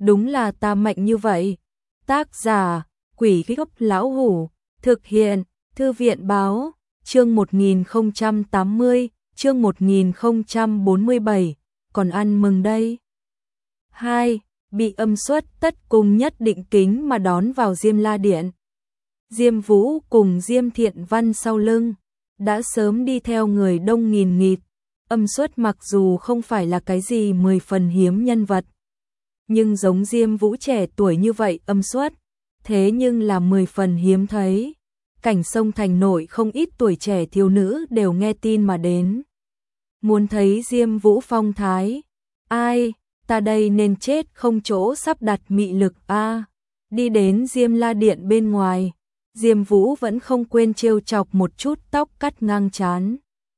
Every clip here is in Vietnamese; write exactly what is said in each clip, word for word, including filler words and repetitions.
đúng là ta mạnh như vậy. Tác giả, Quỷ Gốc Lão Hủ, thực hiện, Thư viện báo, chương một nghìn không trăm tám mươi, chương một nghìn không trăm bốn mươi bảy, còn ăn mừng đây. hai. Bị âm xuất tất cùng nhất định kính mà đón vào Diêm La Điện. Diêm Vũ cùng Diêm Thiện Văn sau lưng, đã sớm đi theo người đông nghìn nghịt. Âm xuất mặc dù không phải là cái gì mười phần hiếm nhân vật, nhưng giống Diêm Vũ trẻ tuổi như vậy âm xuất, thế nhưng là mười phần hiếm thấy. Cảnh sông thành nội không ít tuổi trẻ thiếu nữ đều nghe tin mà đến. Muốn thấy Diêm Vũ phong thái, ai, ta đây nên chết không chỗ sắp đặt mị lực a. À, đi đến Diêm La Điện bên ngoài, Diêm Vũ vẫn không quên trêu chọc một chút tóc cắt ngang trán,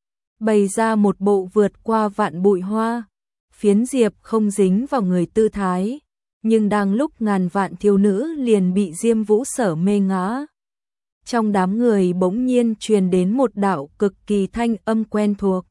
bày ra một bộ vượt qua vạn bụi hoa, phiến diệp không dính vào người tư thái, nhưng đang lúc ngàn vạn thiếu nữ liền bị Diêm Vũ sở mê ngã. Trong đám người bỗng nhiên truyền đến một đạo cực kỳ thanh âm quen thuộc.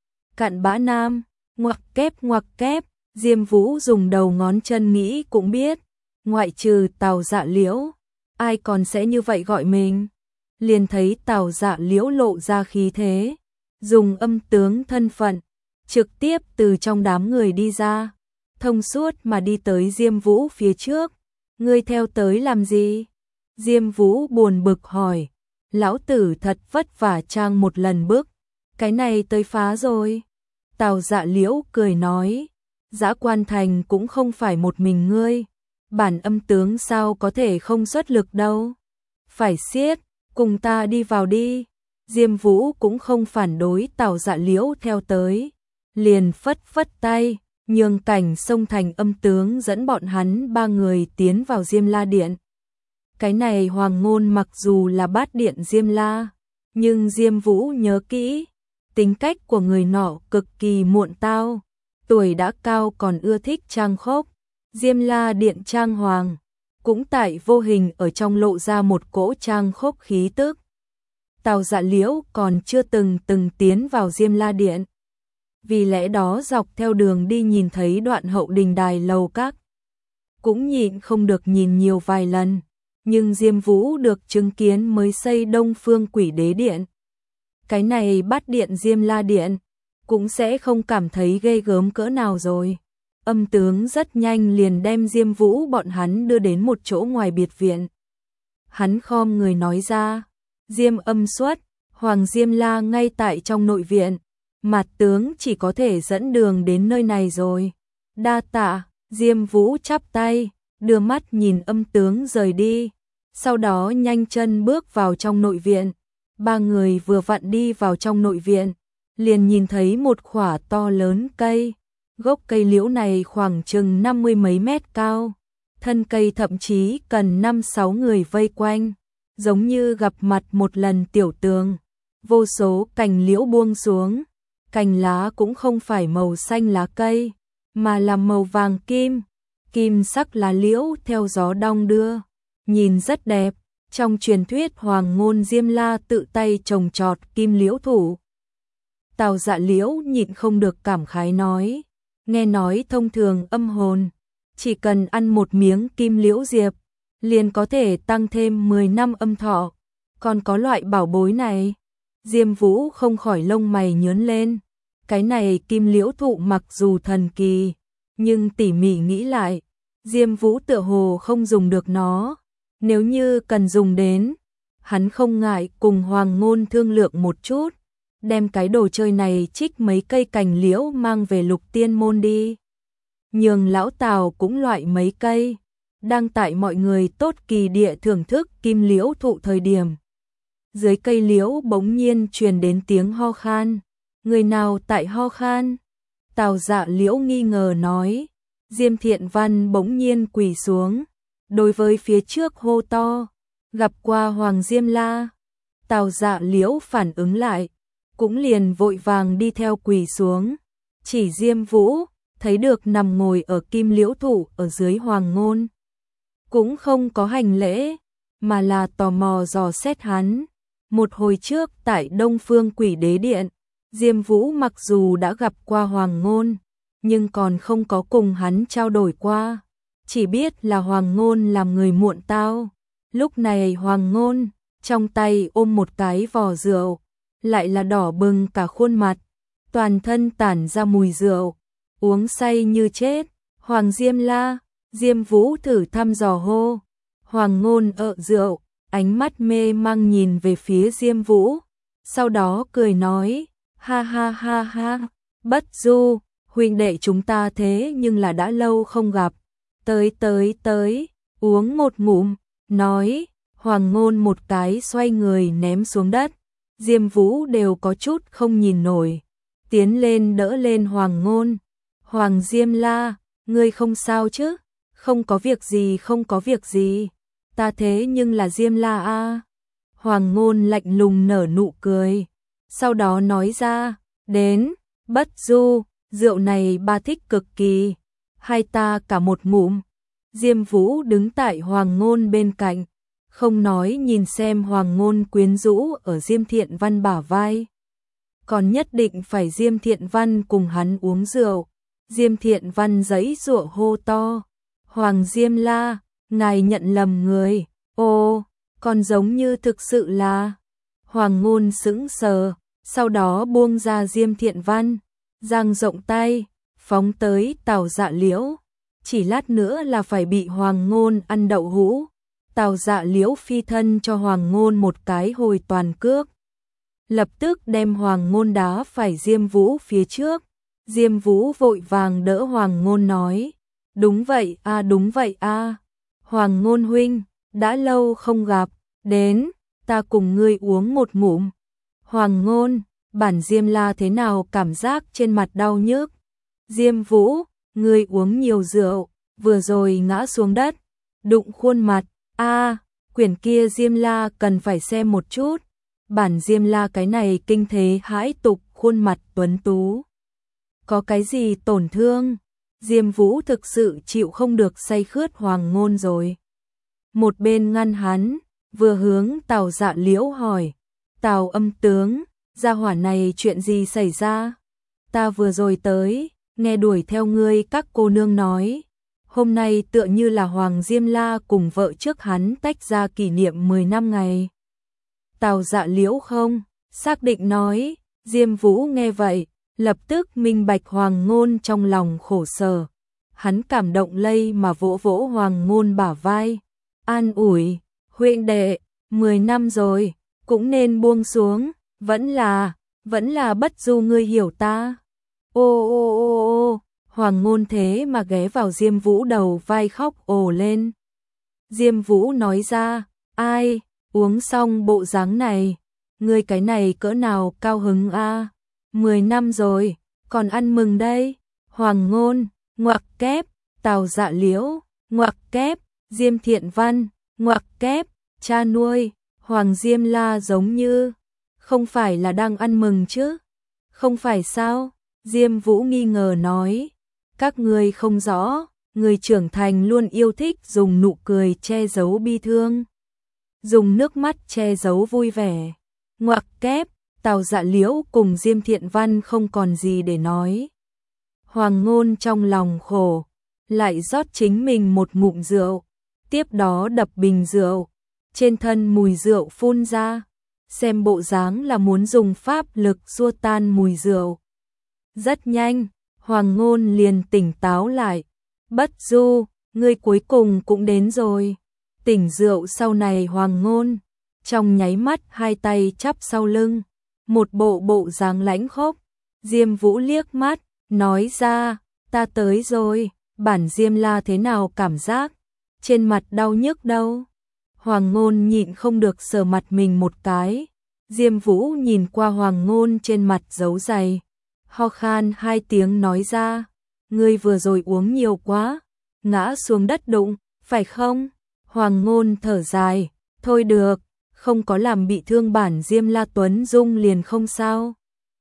Cặn bã nam, ngoặc kép ngoặc kép, Diêm Vũ dùng đầu ngón chân nghĩ cũng biết, ngoại trừ Tào Dạ Liễu, ai còn sẽ như vậy gọi mình. Liền thấy Tào Dạ Liễu lộ ra khí thế, dùng âm tướng thân phận, trực tiếp từ trong đám người đi ra, thông suốt mà đi tới Diêm Vũ phía trước. Ngươi theo tới làm gì? Diêm Vũ buồn bực hỏi. Lão tử thật vất vả trang một lần bước, cái này tới phá rồi. Tào Dạ Liễu cười nói, Dã Quan Thành cũng không phải một mình ngươi, bản âm tướng sao có thể không xuất lực đâu. Phải siết, cùng ta đi vào đi. Diêm Vũ cũng không phản đối Tào Dạ Liễu theo tới, liền phất phất tay, nhường cảnh sông thành âm tướng dẫn bọn hắn ba người tiến vào Diêm La Điện. Cái này Hoàng Ngôn mặc dù là bát điện Diêm La, nhưng Diêm Vũ nhớ kỹ, tính cách của người nọ cực kỳ muộn tao, tuổi đã cao còn ưa thích trang khốc. Diêm La Điện trang hoàng, cũng tại vô hình ở trong lộ ra một cỗ trang khốc khí tức. Tào Dạ Liễu còn chưa từng từng tiến vào Diêm La Điện, vì lẽ đó dọc theo đường đi nhìn thấy đoạn hậu đình đài lầu các, cũng nhịn không được nhìn nhiều vài lần. Nhưng Diêm Vũ được chứng kiến mới xây Đông Phương Quỷ Đế Điện, cái này bát điện Diêm La Điện, cũng sẽ không cảm thấy ghê gớm cỡ nào rồi. Âm tướng rất nhanh liền đem Diêm Vũ bọn hắn đưa đến một chỗ ngoài biệt viện. Hắn khom người nói ra, Diêm âm xuất, Hoàng Diêm La ngay tại trong nội viện, Mạt tướng chỉ có thể dẫn đường đến nơi này rồi. Đa tạ. Diêm Vũ chắp tay, đưa mắt nhìn âm tướng rời đi, sau đó nhanh chân bước vào trong nội viện. Ba người vừa vặn đi vào trong nội viện, liền nhìn thấy một khỏa to lớn cây. Gốc cây liễu này khoảng chừng năm mươi mấy mét cao, thân cây thậm chí cần năm sáu người vây quanh, giống như gặp mặt một lần tiểu tường. Vô số cành liễu buông xuống, cành lá cũng không phải màu xanh lá cây, mà là màu vàng kim, kim sắc lá liễu theo gió đong đưa, nhìn rất đẹp. Trong truyền thuyết Hoàng Ngôn Diêm La tự tay trồng trọt kim liễu thủ. Tào Dạ Liễu nhịn không được cảm khái nói, nghe nói thông thường âm hồn, chỉ cần ăn một miếng kim liễu diệp, liền có thể tăng thêm mười năm âm thọ, còn có loại bảo bối này. Diêm Vũ không khỏi lông mày nhướng lên, cái này kim liễu thụ mặc dù thần kỳ, nhưng tỉ mỉ nghĩ lại, Diêm Vũ tựa hồ không dùng được nó. Nếu như cần dùng đến, hắn không ngại cùng Hoàng Ngôn thương lượng một chút, đem cái đồ chơi này trích mấy cây cành liễu mang về Lục Tiên môn đi. Nhường lão Tào cũng loại mấy cây, đang tại mọi người tốt kỳ địa thưởng thức kim liễu thụ thời điểm. Dưới cây liễu bỗng nhiên truyền đến tiếng ho khan. Người nào tại ho khan? Tào Dạ Liễu nghi ngờ nói. Diêm Thiện Văn bỗng nhiên quỳ xuống, đối với phía trước hô to, gặp qua Hoàng Diêm La. Tào Dạ Liễu phản ứng lại, cũng liền vội vàng đi theo quỳ xuống, chỉ Diêm Vũ, thấy được nằm ngồi ở kim liễu thụ ở dưới Hoàng Ngôn. Cũng không có hành lễ, mà là tò mò dò xét hắn. Một hồi trước tại Đông Phương Quỷ Đế Điện, Diêm Vũ mặc dù đã gặp qua Hoàng Ngôn, nhưng còn không có cùng hắn trao đổi qua. chỉ biết là Hoàng Ngôn làm người muộn tao. Lúc này Hoàng Ngôn trong tay ôm một cái vò rượu, lại là đỏ bừng cả khuôn mặt, toàn thân tản ra mùi rượu, uống say như chết. Hoàng Diêm La, Diêm Vũ thử thăm dò hô. Hoàng Ngôn ợ rượu, ánh mắt mê mang nhìn về phía Diêm Vũ, sau đó cười nói, ha ha ha ha, Bất Du, huynh đệ chúng ta thế nhưng là đã lâu không gặp, tới tới tới, uống một ngụm, nói. Hoàng Ngôn một cái xoay người ném xuống đất, Diêm Vũ đều có chút không nhìn nổi, tiến lên đỡ lên Hoàng Ngôn. Hoàng Diêm La, ngươi không sao chứ? Không có việc gì, không có việc gì, ta thế nhưng là Diêm La a. Hoàng Ngôn lạnh lùng nở nụ cười, sau đó nói ra, đến, Bất Du, rượu này ba thích cực kỳ, hai ta cả một ngụm. Diêm Vũ đứng tại Hoàng Ngôn bên cạnh, không nói nhìn xem Hoàng Ngôn quyến rũ ở Diêm Thiện Văn bả vai. Còn nhất định phải Diêm Thiện Văn cùng hắn uống rượu. Diêm Thiện Văn giãy giụa hô to, Hoàng Diêm La, ngài nhận lầm người, ô, còn giống như thực sự là. Hoàng Ngôn sững sờ, sau đó buông ra Diêm Thiện Văn, dang rộng tay, phóng tới Tào Dạ Liễu. Chỉ lát nữa là phải bị Hoàng Ngôn ăn đậu hũ. Tào Dạ Liễu phi thân cho Hoàng Ngôn một cái hồi toàn cước, lập tức đem Hoàng Ngôn đá phải Diêm Vũ phía trước. Diêm Vũ vội vàng đỡ Hoàng Ngôn nói, đúng vậy a à, đúng vậy a à. Hoàng Ngôn huynh, đã lâu không gặp, đến, ta cùng ngươi uống một ngụm. Hoàng Ngôn, bản Diêm La thế nào cảm giác trên mặt đau nhức? Diêm Vũ, ngươi uống nhiều rượu, vừa rồi ngã xuống đất, đụng khuôn mặt, a à, quyển kia Diêm La cần phải xem một chút. Bản Diêm La cái này kinh thế hãi tục, khuôn mặt tuấn tú. Có cái gì tổn thương? Diêm Vũ thực sự chịu không được say khướt Hoàng Ngôn rồi. Một bên ngăn hắn, vừa hướng Tào Dạ Liễu hỏi, Tào âm tướng, gia hỏa này chuyện gì xảy ra? Ta vừa rồi tới, nghe đuổi theo ngươi các cô nương nói, hôm nay tựa như là Hoàng Diêm La cùng vợ trước hắn tách ra kỷ niệm mười năm ngày. Tào Dạ Liễu không, xác định nói. Diêm Vũ nghe vậy, lập tức minh bạch Hoàng Ngôn trong lòng khổ sở. Hắn cảm động lây mà vỗ vỗ Hoàng Ngôn bả vai, an ủi, huynh đệ, mười năm rồi, cũng nên buông xuống, vẫn là, vẫn là Bất Du ngươi hiểu ta. Ô ô ô ô, Hoàng Ngôn thế mà ghé vào Diêm Vũ đầu vai khóc ồ lên. Diêm Vũ nói ra, ai, uống xong bộ dáng này, ngươi cái này cỡ nào cao hứng a? Mười năm rồi, còn ăn mừng đây. Hoàng Ngôn, ngoặc kép, Tào Dạ Liễu, ngoặc kép, Diêm Thiện Văn, ngoặc kép, cha nuôi, Hoàng Diêm La giống như, không phải là đang ăn mừng chứ? Không phải sao? Diêm Vũ nghi ngờ nói, các ngươi không rõ, người trưởng thành luôn yêu thích dùng nụ cười che giấu bi thương, dùng nước mắt che giấu vui vẻ. Ngoặc kép, Tào Dạ Liễu cùng Diêm Thiện Văn không còn gì để nói. Hoàng Ngôn trong lòng khổ, lại rót chính mình một ngụm rượu, tiếp đó đập bình rượu, trên thân mùi rượu phun ra, xem bộ dáng là muốn dùng pháp lực xua tan mùi rượu. Rất nhanh, Hoàng Ngôn liền tỉnh táo lại, Bất Du, ngươi cuối cùng cũng đến rồi. Tỉnh rượu sau này Hoàng Ngôn, trong nháy mắt hai tay chắp sau lưng, một bộ bộ dáng lãnh khốc. Diêm Vũ liếc mắt, nói ra, ta tới rồi, bản Diêm La thế nào cảm giác? Trên mặt đau nhức đâu? Hoàng Ngôn nhịn không được sờ mặt mình một cái. Diêm Vũ nhìn qua Hoàng Ngôn trên mặt dấu dày, ho khan hai tiếng nói ra, ngươi vừa rồi uống nhiều quá, ngã xuống đất đụng, phải không? Hoàng Ngôn thở dài, thôi được, không có làm bị thương bản Diêm La Tuấn Dung liền không sao.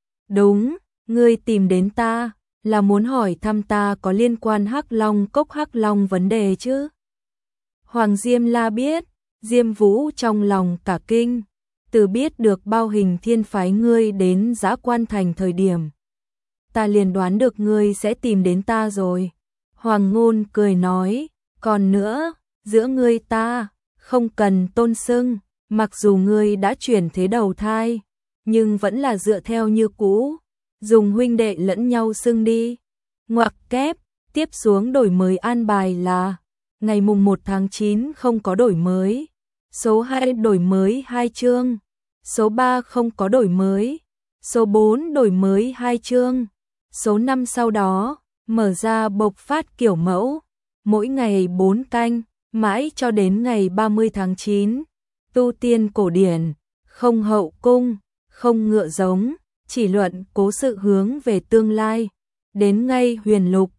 Đúng, ngươi tìm đến ta, là muốn hỏi thăm ta có liên quan Hắc Long Cốc Hắc Long vấn đề chứ? Hoàng Diêm La biết, Diêm Vũ trong lòng cả kinh, từ biết được Bao Hình Thiên phái ngươi đến Dã Quan Thành thời điểm, ta liền đoán được ngươi sẽ tìm đến ta rồi. Hoàng Ngôn cười nói, Còn nữa, giữa ngươi ta, không cần tôn xưng, mặc dù ngươi đã chuyển thế đầu thai, nhưng vẫn là dựa theo như cũ, dùng huynh đệ lẫn nhau xưng đi. Ngoặc kép, tiếp xuống đổi mới an bài là ngày mùng một tháng chín không có đổi mới, số hai đổi mới hai chương, số ba không có đổi mới, số bốn đổi mới hai chương, số năm sau đó mở ra bộc phát kiểu mẫu, mỗi ngày bốn canh, mãi cho đến ngày ba mươi tháng chín. Tu tiên cổ điển, không hậu cung, không ngựa giống, chỉ luận cố sự hướng về tương lai. Đến ngay huyền lục,